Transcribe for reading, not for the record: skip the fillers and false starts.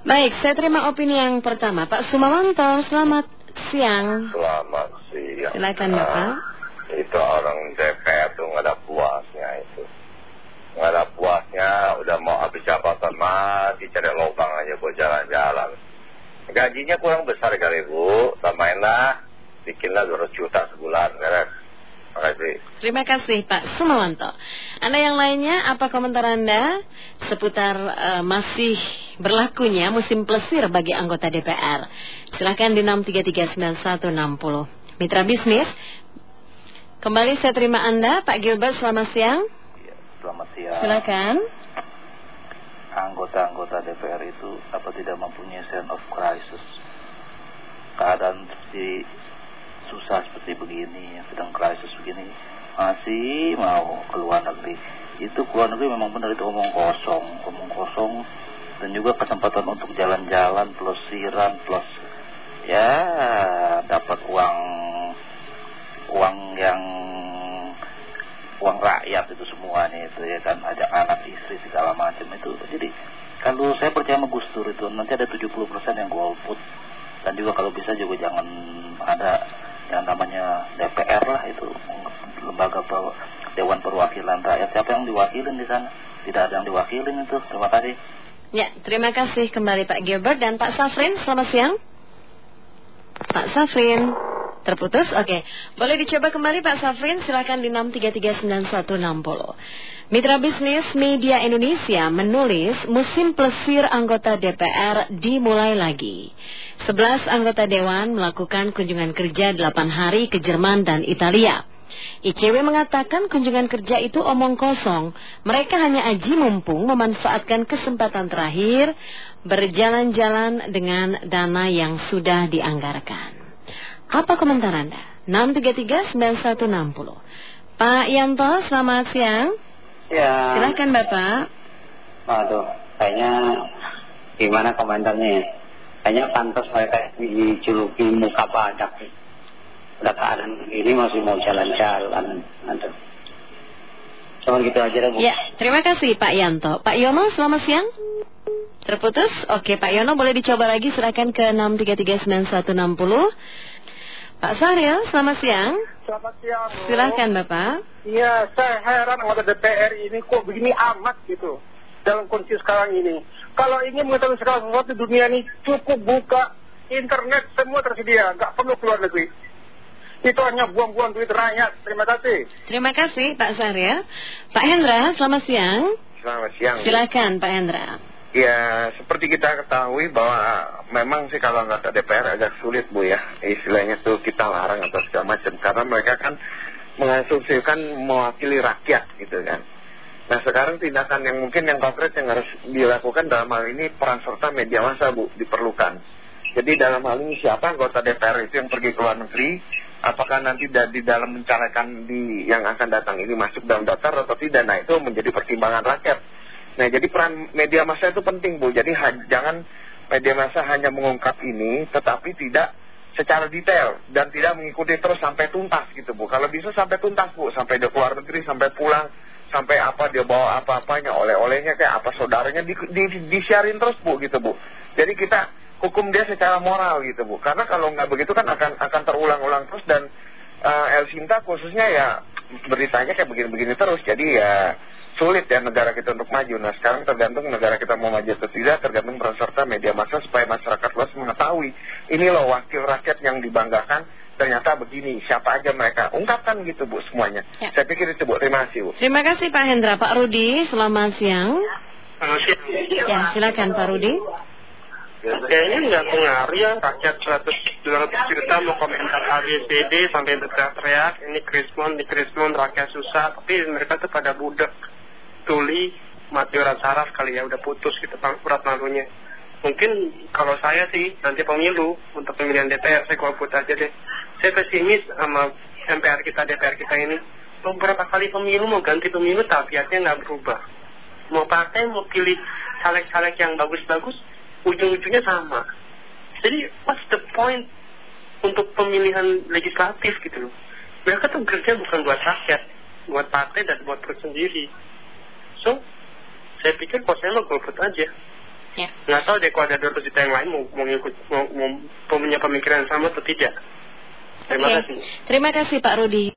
Baik, saya terima opini yang pertama. Pak Sumawanto, selamat siang. Selamat siang. Silakan Bapak. Itu orang DPR tuh nggak ada puasnya itu. Nggak ada puasnya, udah mau habis jabatan mati cari lubang aja buat jalan-jalan. Gajinya kurang besar kali Bu, tambahinlah, bikinlah 200 juta sebulan, beres. Terima kasih Pak Sumawanto. Anda yang lainnya, apa komentar Anda seputar masih berlakunya musim plesir bagi anggota DPR? Silakan di 6339160. Mitra bisnis, kembali saya terima Anda, Pak Gilbert, selamat siang. Ya, selamat siang. Silakan. Anggota-anggota DPR itu apa tidak mempunyai sense of crisis? Keadaan seperti susah seperti begini, yang sedang krisis begini, masih mau ke luar negeri. Itu ke luar negeri memang benar itu omong kosong, dan juga kesempatan untuk jalan-jalan, pelesiran, plus ya dapat uang rakyat itu semuanya itu ya kan, ajak anak istri segala macam itu. Jadi kalau saya percaya sama Gus Dur itu nanti ada 70% yang golput, dan juga kalau bisa juga jangan ada yang namanya DPR lah, itu lembaga Dewan Perwakilan Rakyat. Siapa yang diwakilin di sana? Tidak ada yang diwakilin itu. Terima kasih. Ya, terima kasih kembali Pak Gilbert. Dan Pak Safrin, selamat siang. Pak Safrin terputus. Oke, boleh dicoba kembali Pak Safrin. Silakan di 6339160. Mitra bisnis Media Indonesia menulis musim plesir anggota DPR dimulai lagi. 11 anggota Dewan melakukan kunjungan kerja 8 hari ke Jerman dan Italia. ICW mengatakan kunjungan kerja itu omong kosong. Mereka hanya aji mumpung memanfaatkan kesempatan terakhir berjalan-jalan dengan dana yang sudah dianggarkan. Apa komentar Anda? 6339160. Pak Yanto, selamat siang. Ya. Silakan Bapak. Waduh, kayaknya gimana komentarnya ya? Kayaknya pantas mereka dijuluki muka badak. Udah keadaan ini masih mau jalan-jalan. Aduh. Cuma gitu aja deh Bu. Ya, terima kasih Pak Yanto. Pak Yono, selamat siang. Terputus? Oke, Pak Yono boleh dicoba lagi, silakan ke 6339160. Pak Sahril, selamat siang. Selamat siang Bu. Silakan Bapak. Iya, saya heran anggota DPR ini kok begini amat gitu dalam kondisi sekarang ini. Kalau ingin mengetahui segala sesuatu di dunia ini, cukup buka internet, semua tersedia, nggak perlu keluar negeri. Itu hanya buang-buang duit rakyat. Terima kasih. Terima kasih Pak Sahril. Pak Hendra, selamat siang. Selamat siang. Silakan Pak Hendra. Ya, seperti kita ketahui bahwa memang sih kalau anggota DPR agak sulit Bu ya, istilahnya tuh kita larang atau segala macam, karena mereka kan mengasumsikan mewakili rakyat gitu kan. Nah sekarang tindakan yang mungkin yang konkret yang harus dilakukan dalam hal ini, peran serta media massa Bu diperlukan. Jadi dalam hal ini siapa anggota DPR itu yang pergi ke luar negeri, apakah nanti di dalam mencalekan yang akan datang ini masuk dalam daftar atau tidak, nah itu menjadi pertimbangan rakyat. Nah jadi peran media massa itu penting Bu. Jadi jangan media massa hanya mengungkap ini tetapi tidak secara detail dan tidak mengikuti terus sampai tuntas gitu Bu. Kalau bisa sampai tuntas Bu, sampai dia keluar negeri, sampai pulang, sampai apa dia bawa apa-apanya, oleh-olehnya kayak apa saudaranya disiarin terus Bu gitu Bu. Jadi kita hukum dia secara moral gitu Bu. Karena kalau nggak begitu kan akan terulang-ulang terus, dan El Sinta khususnya ya beritanya kayak begini-begini terus. Jadi ya sulit ya negara kita untuk maju. Nah sekarang tergantung negara kita mau maju atau tidak, tergantung peran serta media massa supaya masyarakat luas mengetahui ini loh wakil rakyat yang dibanggakan, ternyata begini, siapa aja mereka, ungkapkan gitu Bu semuanya. Ya. Saya pikir itu Bu. Terima kasih Bu. Terima kasih Pak Hendra. Pak Rudi, selamat siang. Selamat siang. Ya, silakan Pak Rudi. Kayaknya nggak pengaruh ya, rakyat 200 juta mau komentar ABCD sampai teriak-teriak, ini Krismon, rakyat susah, tapi mereka tuh pada budak. Tuli, mati orang saraf kali ya, udah putus gitu urat malunya. Mungkin kalau saya sih nanti pemilu untuk pemilihan DPR, saya golput aja deh. Saya pesimis sama DPR kita ini. Beberapa kali pemilu mau ganti pemilu, tabiatnya nggak berubah. Mau partai mau pilih caleg-caleg yang bagus-bagus, ujung-ujungnya sama. Jadi what's the point untuk pemilihan legislatif gitu loh. Mereka tuh kerja bukan buat rakyat, buat partai dan buat perut sendiri. So, saya pikir kalau saya mau golput aja. Ya. Nggak tahu deh kalau ada 200 juta yang lain mau punya pemikiran sama atau tidak. Terima kasih. Terima kasih Pak Rudi.